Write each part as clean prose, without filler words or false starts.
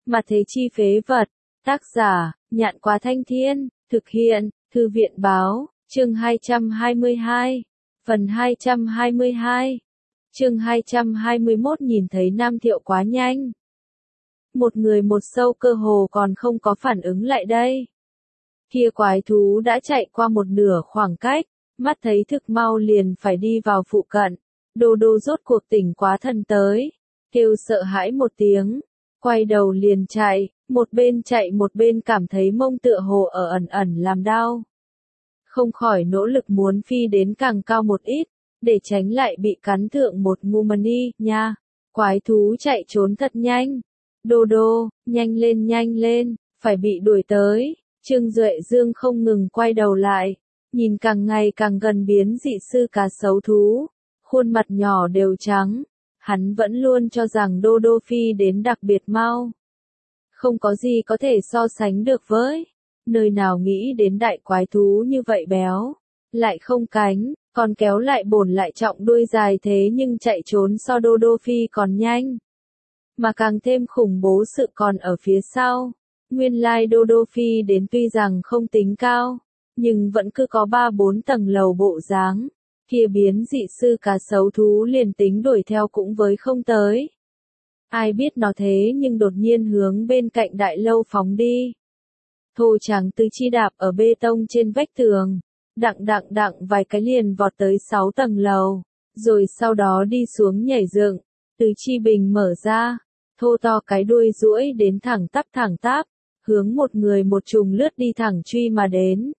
Mà thế chi phế vật. Tác giả, Nhạn Quá Thanh Thiên, thực hiện, Thư viện báo, chương 222, phần 222, chương 221 nhìn thấy Nam Thiệu quá nhanh. Một người một sâu cơ hồ còn không có phản ứng lại đây. Kia quái thú đã chạy qua một nửa khoảng cách, mắt thấy thực mau liền phải đi vào phụ cận. Đô đô rốt cuộc tỉnh quá thần tới, kêu sợ hãi một tiếng, quay đầu liền chạy, một bên cảm thấy mông tựa hồ ở ẩn ẩn làm đau. Không khỏi nỗ lực muốn phi đến càng cao một ít, để tránh lại bị cắn thượng một ngu mani, nha. Quái thú chạy trốn thật nhanh. Đô đô, nhanh lên, phải bị đuổi tới. Trương Duệ Dương không ngừng quay đầu lại, nhìn càng ngày càng gần biến dị sư cá sấu thú, khuôn mặt nhỏ đều trắng. Hắn vẫn luôn cho rằng đô đô phi đến đặc biệt mau. Không có gì có thể so sánh được với. Nơi nào nghĩ đến đại quái thú như vậy béo, lại không cánh, còn kéo lại bổn lại trọng đuôi dài thế nhưng chạy trốn so đô đô phi còn nhanh. Mà càng thêm khủng bố sự còn ở phía sau. Nguyên lai đô đô phi đến tuy rằng không tính cao, nhưng vẫn cứ có 3-4 tầng lầu bộ dáng. Kia biến dị sư cá sấu thú liền tính đuổi theo cũng với không tới. Ai biết nó thế nhưng đột nhiên hướng bên cạnh đại lâu phóng đi. Thô trắng tứ chi đạp ở bê tông trên vách tường, đặng vài cái liền vọt tới 6 tầng lầu, rồi sau đó đi xuống nhảy dựng, tứ chi bình mở ra, thô to cái đuôi duỗi đến thẳng tắp, hướng một người một trùng lướt đi thẳng truy mà đến.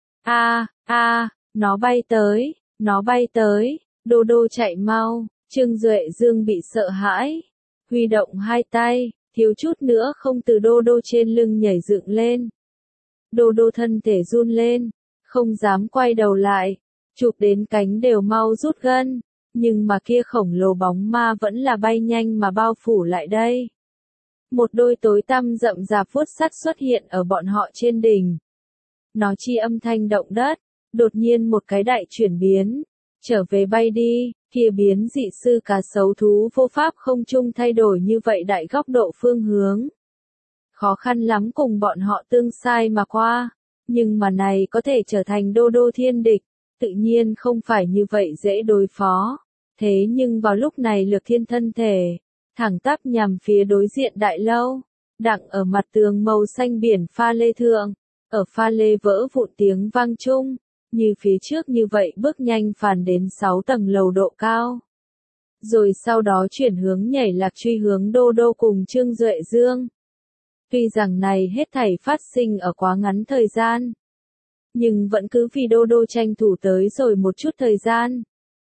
Nó bay tới, đô đô chạy mau, Trương Duệ Dương bị sợ hãi, huy động hai tay, thiếu chút nữa không từ đô đô trên lưng nhảy dựng lên. Đô đô thân thể run lên, không dám quay đầu lại, chụp đến cánh đều mau rút gân, nhưng mà kia khổng lồ bóng ma vẫn là bay nhanh mà bao phủ lại đây. Một đôi tối tăm rậm rạp vuốt sắt xuất hiện ở bọn họ trên đỉnh. Nó chi âm thanh động đất, đột nhiên một cái đại chuyển biến, trở về bay đi, kia biến dị sư cá sấu thú vô pháp không trung thay đổi như vậy đại góc độ phương hướng. Khó khăn lắm cùng bọn họ tương sai mà qua, nhưng mà này có thể trở thành đô đô thiên địch, tự nhiên không phải như vậy dễ đối phó. Thế nhưng vào lúc này Lược Thiên thân thể, thẳng tắp nhằm phía đối diện đại lâu, đặng ở mặt tường màu xanh biển pha lê thượng, ở pha lê vỡ vụn tiếng vang chung, như phía trước như vậy bước nhanh phàn đến 6 tầng lầu độ cao. Rồi sau đó chuyển hướng nhảy lạc truy hướng đô đô cùng Trương Duệ Dương. Tuy rằng này hết thảy phát sinh ở quá ngắn thời gian, nhưng vẫn cứ vì đô đô tranh thủ tới rồi một chút thời gian.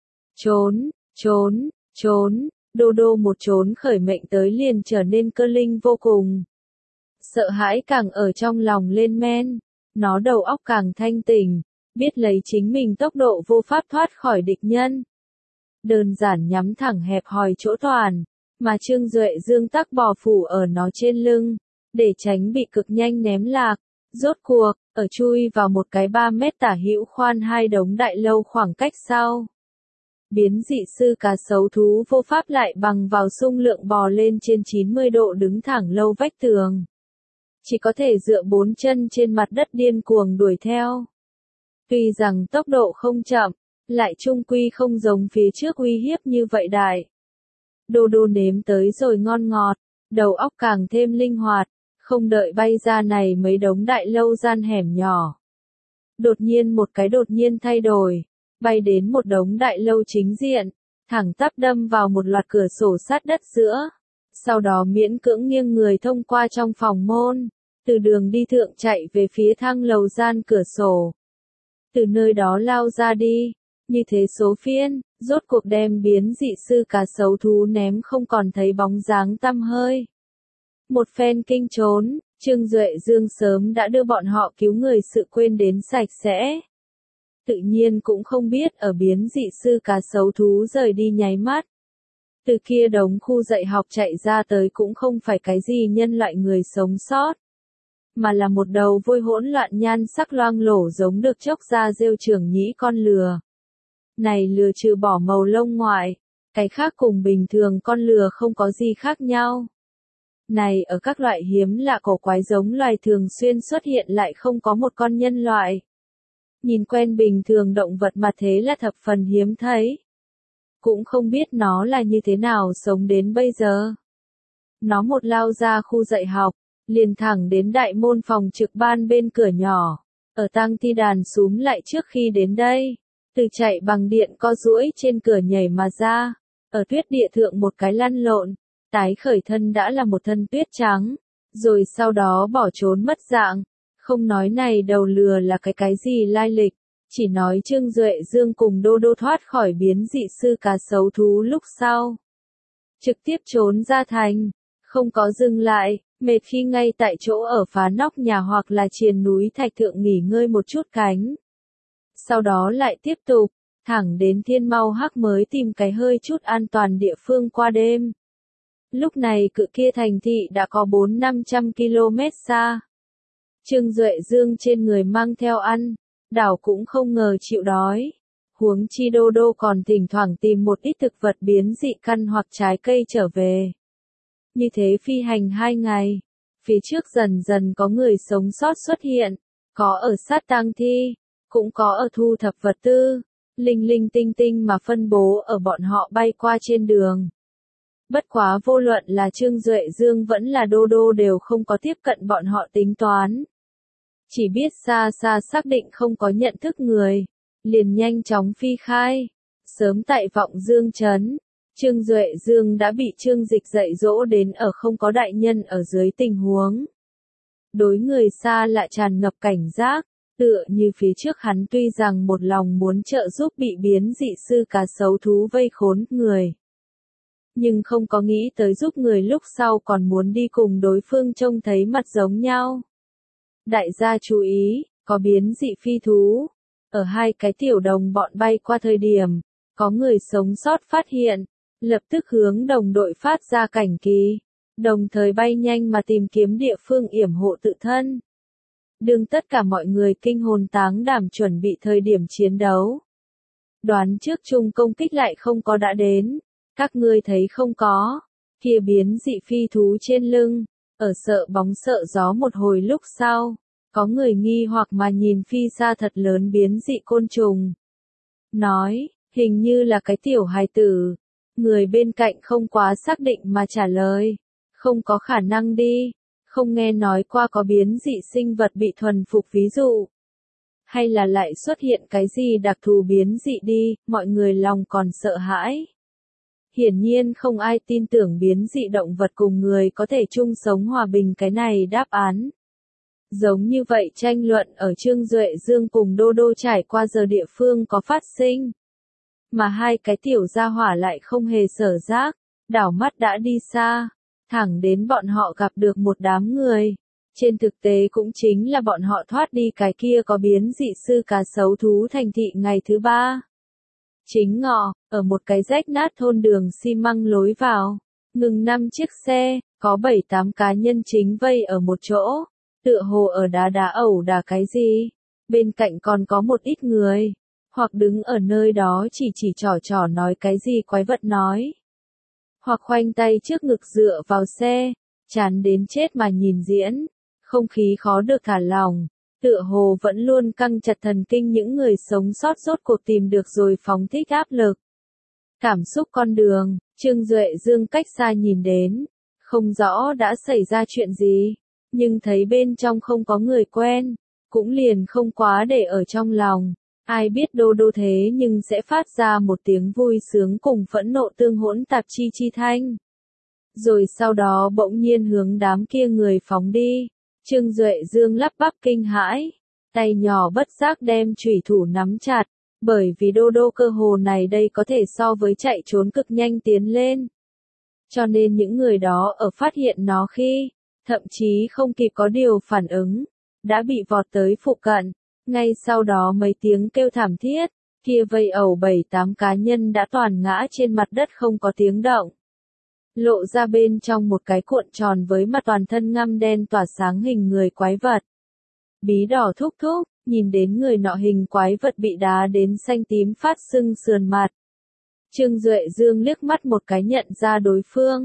Trốn, đô đô một trốn khởi mệnh tới liền trở nên cơ linh vô cùng. Sợ hãi càng ở trong lòng lên men, nó đầu óc càng thanh tỉnh, biết lấy chính mình tốc độ vô pháp thoát khỏi địch nhân. Đơn giản nhắm thẳng hẹp hòi chỗ toàn, mà Trương Duệ Dương tắc bò phủ ở nó trên lưng, để tránh bị cực nhanh ném lạc. Rốt cuộc, ở chui vào một cái 3 mét tả hữu khoan hai đống đại lâu khoảng cách sau. Biến dị sư cá sấu thú vô pháp lại bằng vào xung lượng bò lên trên 90 độ đứng thẳng lâu vách tường. Chỉ có thể dựa 4 chân trên mặt đất điên cuồng đuổi theo. Tuy rằng tốc độ không chậm, lại chung quy không giống phía trước uy hiếp như vậy đại. Đô đô nếm tới rồi ngon ngọt, đầu óc càng thêm linh hoạt, không đợi bay ra này mấy đống đại lâu gian hẻm nhỏ. Đột nhiên thay đổi, bay đến một đống đại lâu chính diện, thẳng tắp đâm vào một loạt cửa sổ sát đất giữa. Sau đó miễn cưỡng nghiêng người thông qua trong phòng môn, từ đường đi thượng chạy về phía thang lầu gian cửa sổ. Từ nơi đó lao ra đi, như thế số phiên, rốt cuộc đem biến dị sư cá sấu thú ném không còn thấy bóng dáng tăm hơi. Một phen kinh trốn, Trương Duệ Dương sớm đã đưa bọn họ cứu người sự quên đến sạch sẽ. Tự nhiên cũng không biết ở biến dị sư cá sấu thú rời đi nháy mắt. Từ kia đống khu dạy học chạy ra tới cũng không phải cái gì nhân loại người sống sót, mà là một đầu vôi hỗn loạn nhan sắc loang lổ giống được chốc ra rêu trưởng nhĩ con lừa. Này lừa trừ bỏ màu lông ngoại, cái khác cùng bình thường con lừa không có gì khác nhau. Này ở các loại hiếm lạ cổ quái giống loài thường xuyên xuất hiện lại không có một con nhân loại. Nhìn quen bình thường động vật mà thế là thập phần hiếm thấy. Cũng không biết nó là như thế nào sống đến bây giờ. Nó một lao ra khu dạy học, liền thẳng đến đại môn phòng trực ban bên cửa nhỏ. Ở tang thi đàn súm lại trước khi đến đây. Từ chạy bằng điện co duỗi trên cửa nhảy mà ra. Ở tuyết địa thượng một cái lăn lộn. Tái khởi thân đã là một thân tuyết trắng. Rồi sau đó bỏ trốn mất dạng. Không nói này đầu lừa là cái gì lai lịch. Chỉ nói Trương Duệ Dương cùng Đô Đô thoát khỏi biến dị sư cá sấu thú lúc sau. Trực tiếp trốn ra thành. Không có dừng lại, mệt khi ngay tại chỗ ở phá nóc nhà hoặc là triền núi thạch thượng nghỉ ngơi một chút cánh. Sau đó lại tiếp tục, thẳng đến Thiên Mau Hắc mới tìm cái hơi chút an toàn địa phương qua đêm. Lúc này cự kia thành thị đã có 400-500 km xa. Trương Duệ Dương trên người mang theo ăn, đảo cũng không ngờ chịu đói. Huống chi Đô Đô còn thỉnh thoảng tìm một ít thực vật biến dị căn hoặc trái cây trở về. Như thế phi hành 2 ngày, phía trước dần dần có người sống sót xuất hiện, có ở sát tang thi, cũng có ở thu thập vật tư, linh linh tinh tinh mà phân bố ở bọn họ bay qua trên đường. Bất quá vô luận là Trương Duệ Dương vẫn là Đô Đô đều không có tiếp cận bọn họ tính toán. Chỉ biết xa xa xác định không có nhận thức người, liền nhanh chóng phi khai. Sớm tại Vọng Dương Trấn, Trương Duệ Dương đã bị Trương Dịch dạy dỗ đến ở không có đại nhân ở dưới tình huống. Đối người xa lạ tràn ngập cảnh giác, tựa như phía trước hắn tuy rằng một lòng muốn trợ giúp bị biến dị sư cá sấu thú vây khốn người. Nhưng không có nghĩ tới giúp người lúc sau còn muốn đi cùng đối phương trông thấy mặt giống nhau. Đại gia chú ý, có biến dị phi thú. Ở hai cái tiểu đồng bọn bay qua thời điểm, có người sống sót phát hiện, lập tức hướng đồng đội phát ra cảnh kỳ, đồng thời bay nhanh mà tìm kiếm địa phương yểm hộ tự thân. Đương tất cả mọi người kinh hồn táng đảm chuẩn bị thời điểm chiến đấu. Đoán trước chung công kích lại không có đã đến, các ngươi thấy không có, kia biến dị phi thú trên lưng, ở sợ bóng sợ gió một hồi lúc sau, có người nghi hoặc mà nhìn phi xa thật lớn biến dị côn trùng. Nói, hình như là cái tiểu hài tử. Người bên cạnh không quá xác định mà trả lời. Không có khả năng đi. Không nghe nói qua có biến dị sinh vật bị thuần phục ví dụ. Hay là lại xuất hiện cái gì đặc thù biến dị đi, mọi người lòng còn sợ hãi. Hiển nhiên không ai tin tưởng biến dị động vật cùng người có thể chung sống hòa bình cái này đáp án. Giống như vậy tranh luận ở Trương Duệ Dương cùng Đô Đô trải qua giờ địa phương có phát sinh. Mà hai cái tiểu gia hỏa lại không hề sở giác, đảo mắt đã đi xa, thẳng đến bọn họ gặp được một đám người. Trên thực tế cũng chính là bọn họ thoát đi cái kia có biến dị sư cá sấu thú thành thị ngày thứ 3. Chính ngọ, ở một cái rách nát thôn đường xi măng lối vào, ngừng 5 chiếc xe, có 7-8 cá nhân chính vây ở một chỗ, tựa hồ ở đá ẩu đả cái gì. Bên cạnh còn có một ít người, hoặc đứng ở nơi đó chỉ trò nói cái gì quái vật nói. Hoặc khoanh tay trước ngực dựa vào xe, chán đến chết mà nhìn diễn, không khí khó được thả lỏng, tựa hồ vẫn luôn căng chặt thần kinh những người sống sót rốt cuộc tìm được rồi phóng thích áp lực. Cảm xúc con đường, Trương Duệ Dương cách xa nhìn đến, không rõ đã xảy ra chuyện gì, nhưng thấy bên trong không có người quen, cũng liền không quá để ở trong lòng. Ai biết Đô Đô thế nhưng sẽ phát ra một tiếng vui sướng cùng phẫn nộ tương hỗn tạp chi thanh. Rồi sau đó bỗng nhiên hướng đám kia người phóng đi. Trương Duệ Dương lắp bắp kinh hãi, tay nhỏ bất giác đem chủy thủ nắm chặt, bởi vì Đô Đô cơ hồ này đây có thể so với chạy trốn cực nhanh tiến lên. Cho nên những người đó ở phát hiện nó khi, thậm chí không kịp có điều phản ứng, đã bị vọt tới phụ cận. Ngay sau đó mấy tiếng kêu thảm thiết, kia vây ẩu 7-8 cá nhân đã toàn ngã trên mặt đất không có tiếng động. Lộ ra bên trong một cái cuộn tròn với mặt toàn thân ngăm đen tỏa sáng hình người quái vật. Bí đỏ thúc thúc, nhìn đến người nọ hình quái vật bị đá đến xanh tím phát sưng sườn mặt. Trương Duệ Dương liếc mắt một cái nhận ra đối phương,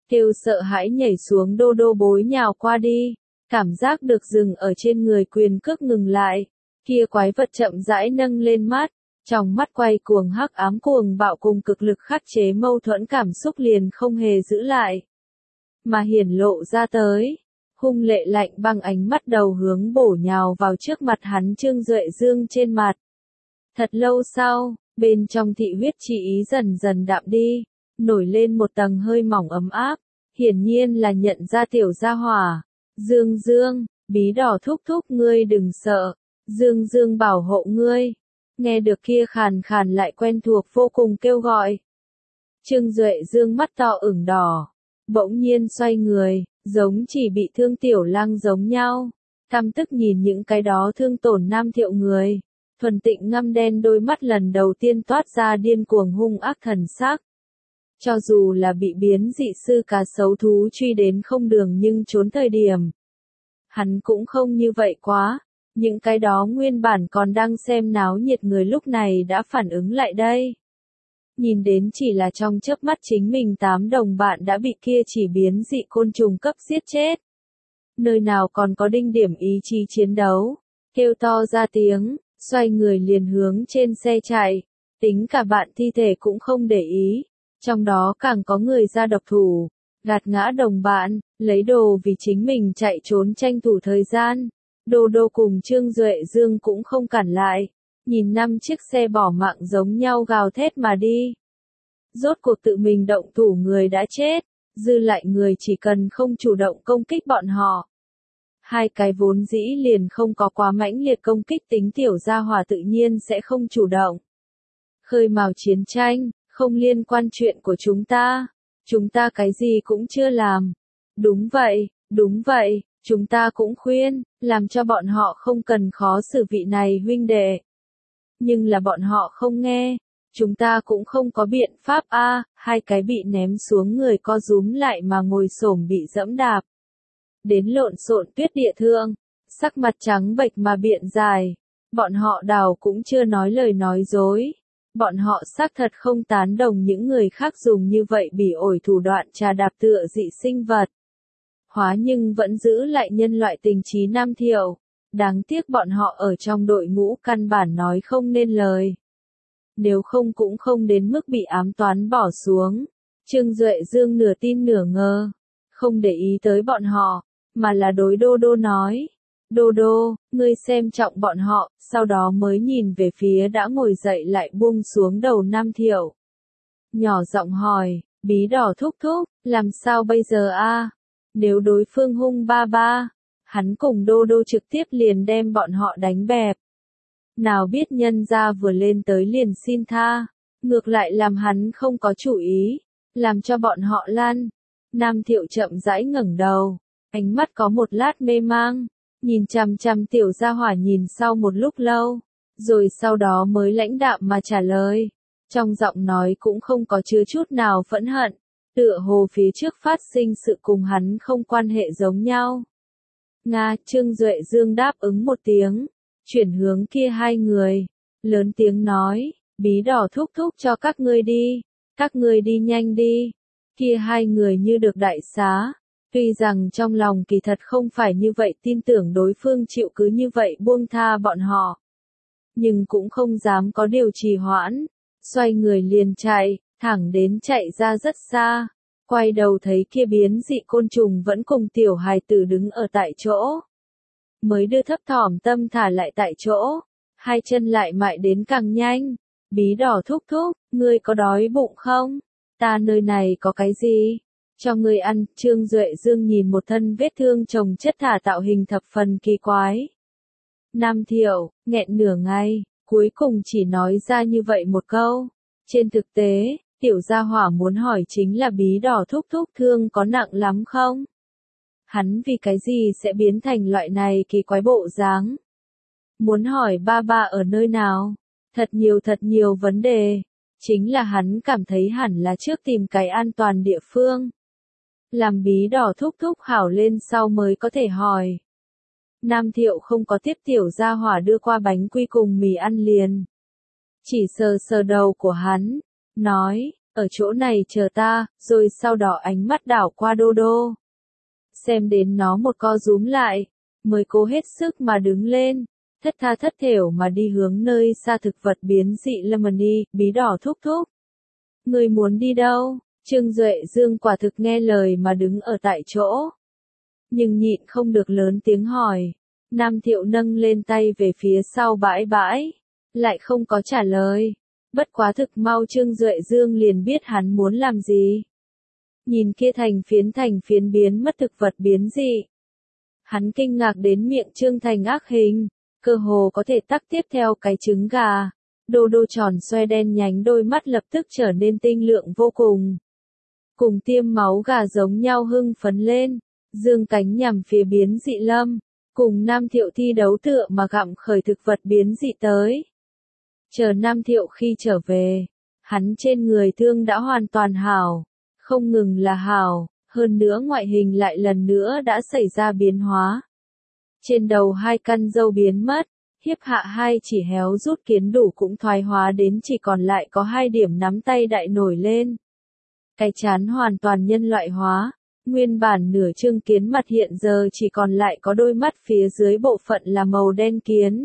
kêu sợ hãi nhảy xuống đô đô bối nhào qua đi, cảm giác được dừng ở trên người quyền cước ngừng lại, kia quái vật chậm rãi nâng lên mắt, trong mắt quay cuồng hắc ám cuồng bạo cùng cực lực khắc chế mâu thuẫn cảm xúc liền không hề giữ lại, mà hiển lộ ra tới. Hung lệ lạnh băng ánh mắt đầu hướng bổ nhào vào trước mặt hắn Trương Duệ Dương trên mặt. Thật lâu sau, bên trong thị huyết chi ý dần dần đạm đi, nổi lên một tầng hơi mỏng ấm áp, hiển nhiên là nhận ra tiểu gia hỏa. Dương Dương, bí đỏ thúc thúc ngươi đừng sợ, Dương Dương bảo hộ ngươi. Nghe được kia khàn khàn lại quen thuộc vô cùng kêu gọi. Trương Duệ Dương mắt to ửng đỏ, bỗng nhiên xoay người, giống chỉ bị thương tiểu lang giống nhau, căm tức nhìn những cái đó thương tổn Nam Thiệu người, thuần tịnh ngăm đen đôi mắt lần đầu tiên toát ra điên cuồng hung ác thần sắc. Cho dù là bị biến dị sư cá sấu thú truy đến không đường nhưng trốn thời điểm, hắn cũng không như vậy quá, những cái đó nguyên bản còn đang xem náo nhiệt người lúc này đã phản ứng lại đây. Nhìn đến chỉ là trong chớp mắt chính mình 8 đồng bạn đã bị kia chỉ biến dị côn trùng cấp giết chết. Nơi nào còn có đinh điểm ý chí chiến đấu, kêu to ra tiếng, xoay người liền hướng trên xe chạy, tính cả bạn thi thể cũng không để ý, trong đó càng có người ra độc thủ, gạt ngã đồng bạn, lấy đồ vì chính mình chạy trốn tranh thủ thời gian. Đô Đô cùng Trương Duệ Dương cũng không cản lại, nhìn 5 chiếc xe bỏ mạng giống nhau gào thét mà đi. Rốt cuộc tự mình động thủ người đã chết, dư lại người chỉ cần không chủ động công kích bọn họ. Hai cái vốn dĩ liền không có quá mãnh liệt công kích tính tiểu gia hỏa tự nhiên sẽ không chủ động. Khơi mào chiến tranh, không liên quan chuyện của chúng ta cái gì cũng chưa làm. Đúng vậy, chúng ta cũng khuyên, làm cho bọn họ không cần khó xử vị này huynh đệ. Nhưng là bọn họ không nghe, chúng ta cũng không có biện pháp a. Hai cái bị ném xuống người co rúm lại mà ngồi xổm bị dẫm đạp. Đến lộn xộn tuyết địa thượng, sắc mặt trắng bệch mà biện dài, bọn họ đào cũng chưa nói lời nói dối. Bọn họ xác thật không tán đồng những người khác dùng như vậy bỉ ổi thủ đoạn trà đạp tựa dị sinh vật. Hóa nhưng vẫn giữ lại nhân loại tình trí Nam Thiệu. Đáng tiếc bọn họ ở trong đội ngũ căn bản nói không nên lời. Nếu không cũng không đến mức bị ám toán bỏ xuống. Trương Duệ Dương nửa tin nửa ngờ, không để ý tới bọn họ, mà là đối Đô Đô nói. Đô Đô, ngươi xem trọng bọn họ, sau đó mới nhìn về phía đã ngồi dậy lại buông xuống đầu Nam Thiệu. Nhỏ giọng hỏi, bí đỏ thúc thúc, làm sao bây giờ a? Nếu đối phương hung ba ba, hắn cùng Đô Đô trực tiếp liền đem bọn họ đánh bẹp. Nào biết nhân ra vừa lên tới liền xin tha, ngược lại làm hắn không có chủ ý, làm cho bọn họ lăn. Nam Thiệu chậm rãi ngẩng đầu, ánh mắt có một lát mê mang, nhìn chằm chằm tiểu gia hỏa nhìn sau một lúc lâu, rồi sau đó mới lãnh đạm mà trả lời. Trong giọng nói cũng không có chứa chút nào phẫn hận, tựa hồ phía trước phát sinh sự cùng hắn không quan hệ giống nhau. Nga, Trương Duệ Dương đáp ứng một tiếng, chuyển hướng kia hai người, lớn tiếng nói, bí đỏ thúc thúc cho các ngươi đi nhanh đi. Kia hai người như được đại xá, tuy rằng trong lòng kỳ thật không phải như vậy tin tưởng đối phương chịu cứ như vậy buông tha bọn họ. Nhưng cũng không dám có điều trì hoãn, xoay người liền chạy, thẳng đến chạy ra rất xa, quay đầu thấy kia biến dị côn trùng vẫn cùng tiểu hài tử đứng ở tại chỗ. Mới đưa thấp thỏm tâm thả lại tại chỗ, hai chân lại mại đến càng nhanh. Bí đỏ thúc thúc, ngươi có đói bụng không? Ta nơi này có cái gì? Cho ngươi ăn. Trương Duệ Dương nhìn một thân vết thương chồng chất thả tạo hình thập phần kỳ quái. Nam Thiệu, nghẹn nửa ngày, cuối cùng chỉ nói ra như vậy một câu. Trên thực tế, tiểu gia hỏa muốn hỏi chính là bí đỏ thúc thúc thương có nặng lắm không? Hắn vì cái gì sẽ biến thành loại này kỳ quái bộ dáng? Muốn hỏi ba ba ở nơi nào? Thật nhiều vấn đề. Chính là hắn cảm thấy hẳn là trước tìm cái an toàn địa phương. Làm bí đỏ thúc thúc hảo lên sau mới có thể hỏi. Nam Thiệu không có tiếp tiểu gia hỏa đưa qua bánh quy cùng mì ăn liền. Chỉ sờ sờ đầu của hắn, nói, ở chỗ này chờ ta, rồi sau đó ánh mắt đảo qua Đô Đô. Xem đến nó một co rúm lại, mới cố hết sức mà đứng lên, thất tha thất thểu mà đi hướng nơi xa thực vật biến dị Lemony, Bí Đỏ thúc thúc. Người muốn đi đâu? Trương Duệ Dương quả thực nghe lời mà đứng ở tại chỗ. Nhưng nhịn không được lớn tiếng hỏi. Nam Thiệu nâng lên tay về phía sau bãi bãi, lại không có trả lời. Bất quá thực mau Trương Duệ Dương liền biết hắn muốn làm gì. Nhìn kia thành phiến biến mất thực vật biến dị. Hắn kinh ngạc đến miệng trương thành ác hình, cơ hồ có thể tắc tiếp theo cái trứng gà. Đô Đô tròn xoe đen nhánh đôi mắt lập tức trở nên tinh lượng vô cùng. Cùng tiêm máu gà giống nhau hưng phấn lên, dương cánh nhằm phía biến dị lâm, cùng Nam Thiệu thi đấu tựa mà gặm khởi thực vật biến dị tới. Chờ Nam Thiệu khi trở về, hắn trên người thương đã hoàn toàn hảo, không ngừng là hảo, hơn nữa ngoại hình lại lần nữa đã xảy ra biến hóa. Trên đầu hai căn râu biến mất, hiếp hạ hai chỉ héo rút kiến đủ cũng thoái hóa đến chỉ còn lại có hai điểm nắm tay đại nổi lên. Cái trán hoàn toàn nhân loại hóa, nguyên bản nửa trương kiến mặt hiện giờ chỉ còn lại có đôi mắt phía dưới bộ phận là màu đen kiến.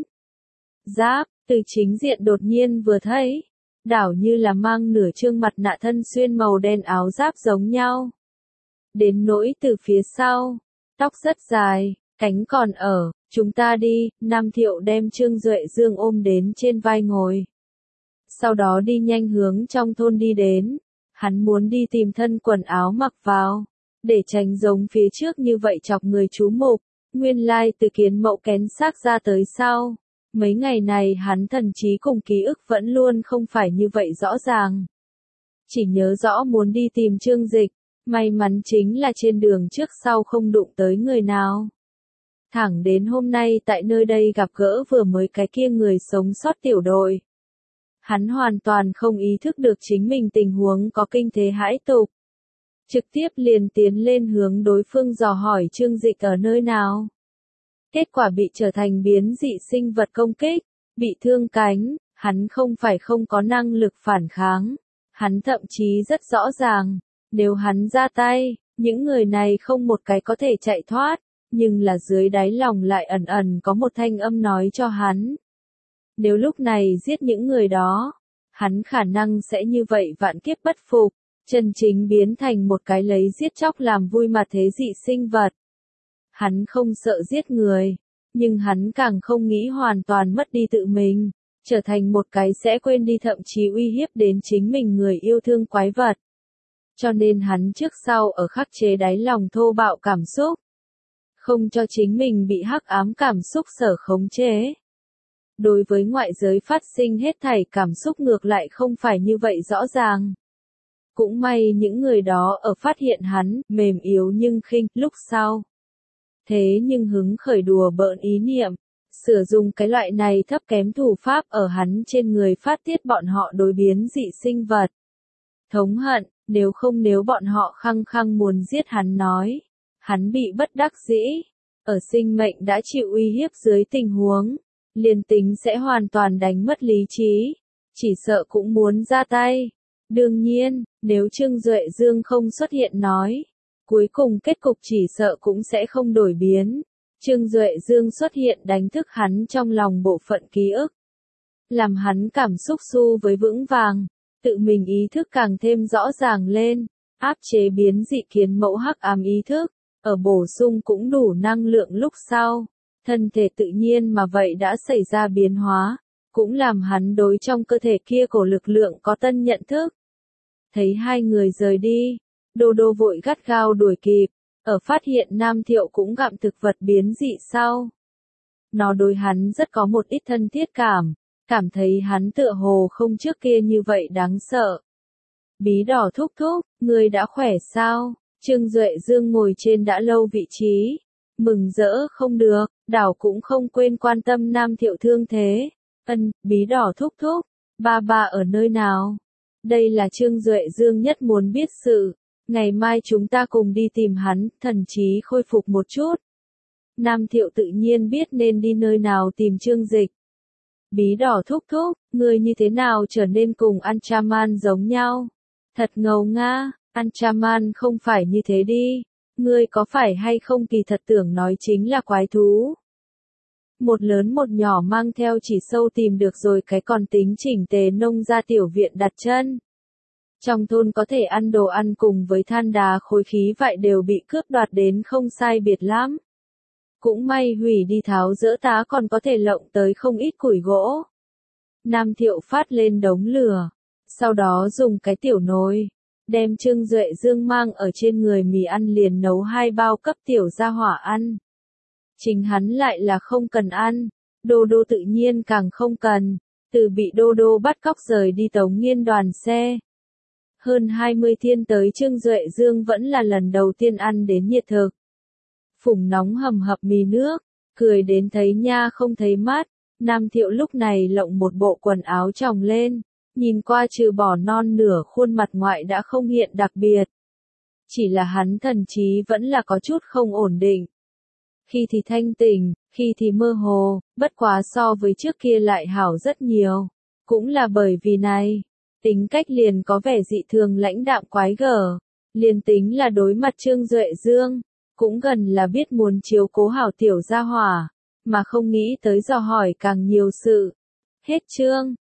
Giáp, từ chính diện đột nhiên vừa thấy, đảo như là mang nửa trương mặt nạ thân xuyên màu đen áo giáp giống nhau. Đến nỗi từ phía sau, tóc rất dài, cánh còn ở, chúng ta đi, Nam Thiệu đem Trương Duệ Dương ôm đến trên vai ngồi. Sau đó đi nhanh hướng trong thôn đi đến, hắn muốn đi tìm thân quần áo mặc vào, để tránh giống phía trước như vậy chọc người chú mục, nguyên lai từ kiến mậu kén xác ra tới sau. Mấy ngày này hắn thần trí cùng ký ức vẫn luôn không phải như vậy rõ ràng. Chỉ nhớ rõ muốn đi tìm Trương Dịch, may mắn chính là trên đường trước sau không đụng tới người nào. Thẳng đến hôm nay tại nơi đây gặp gỡ vừa mới cái kia người sống sót tiểu đội. Hắn hoàn toàn không ý thức được chính mình tình huống có kinh thế hãi tục. Trực tiếp liền tiến lên hướng đối phương dò hỏi Trương Dịch ở nơi nào. Kết quả bị trở thành biến dị sinh vật công kích, bị thương cánh, hắn không phải không có năng lực phản kháng. Hắn thậm chí rất rõ ràng, nếu hắn ra tay, những người này không một cái có thể chạy thoát, nhưng là dưới đáy lòng lại ẩn ẩn có một thanh âm nói cho hắn. Nếu lúc này giết những người đó, hắn khả năng sẽ như vậy vạn kiếp bất phục, chân chính biến thành một cái lấy giết chóc làm vui mà thế dị sinh vật. Hắn không sợ giết người, nhưng hắn càng không nghĩ hoàn toàn mất đi tự mình, trở thành một cái sẽ quên đi thậm chí uy hiếp đến chính mình người yêu thương quái vật. Cho nên hắn trước sau ở khắc chế đáy lòng thô bạo cảm xúc, không cho chính mình bị hắc ám cảm xúc sở khống chế. Đối với ngoại giới phát sinh hết thảy cảm xúc ngược lại không phải như vậy rõ ràng. Cũng may những người đó ở phát hiện hắn, mềm yếu nhưng khinh, lúc sau. Thế nhưng hứng khởi đùa bỡn ý niệm, sử dụng cái loại này thấp kém thủ pháp ở hắn trên người phát tiết bọn họ đối biến dị sinh vật. Thống hận, nếu bọn họ khăng khăng muốn giết hắn nói. Hắn bị bất đắc dĩ, ở sinh mệnh đã chịu uy hiếp dưới tình huống, liền tính sẽ hoàn toàn đánh mất lý trí, chỉ sợ cũng muốn ra tay. Đương nhiên, nếu Trương Duệ Dương không xuất hiện nói, cuối cùng kết cục chỉ sợ cũng sẽ không đổi biến. Trương Duệ Dương xuất hiện đánh thức hắn trong lòng bộ phận ký ức, làm hắn cảm xúc xu với vững vàng, tự mình ý thức càng thêm rõ ràng lên, áp chế biến dị kiến mẫu hắc ám ý thức. Ở bổ sung cũng đủ năng lượng lúc sau, thân thể tự nhiên mà vậy đã xảy ra biến hóa, cũng làm hắn đối trong cơ thể kia cổ lực lượng có tân nhận thức. Thấy hai người rời đi, Đô Đô vội gắt gao đuổi kịp, ở phát hiện Nam Thiệu cũng gặm thực vật biến dị sau. Nó đối hắn rất có một ít thân thiết cảm thấy hắn tựa hồ không trước kia như vậy đáng sợ. Bí Đỏ thúc thúc, người đã khỏe sao? Trương Duệ Dương ngồi trên đã lâu vị trí, mừng rỡ không được, đảo cũng không quên quan tâm Nam Thiệu thương thế. Bí Đỏ thúc thúc, ba ở nơi nào? Đây là Trương Duệ Dương nhất muốn biết sự, ngày mai chúng ta cùng đi tìm hắn, thần trí khôi phục một chút. Nam Thiệu tự nhiên biết nên đi nơi nào tìm Trương Dịch. Bí Đỏ thúc thúc, người như thế nào trở nên cùng Anchaman giống nhau? Thật ngầu nga, Anchaman không phải như thế đi. Ngươi có phải hay không kỳ thật tưởng nói chính là quái thú. Một lớn một nhỏ mang theo chỉ sâu tìm được rồi cái còn tính chỉnh tề nông ra tiểu viện đặt chân. Trong thôn có thể ăn đồ ăn cùng với than đá khối khí vại đều bị cướp đoạt đến không sai biệt lắm. Cũng may hủy đi tháo dỡ tá còn có thể lộng tới không ít củi gỗ. Nam Thiệu phát lên đống lửa, sau đó dùng cái tiểu nồi, đem Trương Duệ Dương mang ở trên người mì ăn liền nấu 2 bao cấp tiểu gia hỏa ăn. Chính hắn lại là không cần ăn, Đô Đô tự nhiên càng không cần, từ bị Đô Đô bắt cóc rời đi Tống Nghiên đoàn xe. Hơn 20 thiên tới Trương Duệ Dương vẫn là lần đầu tiên ăn đến nhiệt thực. Phùng nóng hầm hập mì nước, cười đến thấy nha không thấy mắt. Nam Thiệu lúc này lộng một bộ quần áo tròng lên, nhìn qua trừ bỏ non nửa khuôn mặt ngoại đã không hiện đặc biệt. Chỉ là hắn thần trí vẫn là có chút không ổn định. Khi thì thanh tỉnh, khi thì mơ hồ, bất quá so với trước kia lại hảo rất nhiều. Cũng là bởi vì này, tính cách liền có vẻ dị thường lãnh đạm quái gở. Liền tính là đối mặt Trương Duệ Dương, cũng gần là biết muốn chiếu cố hảo tiểu gia hỏa, mà không nghĩ tới dò hỏi càng nhiều sự. Hết chương.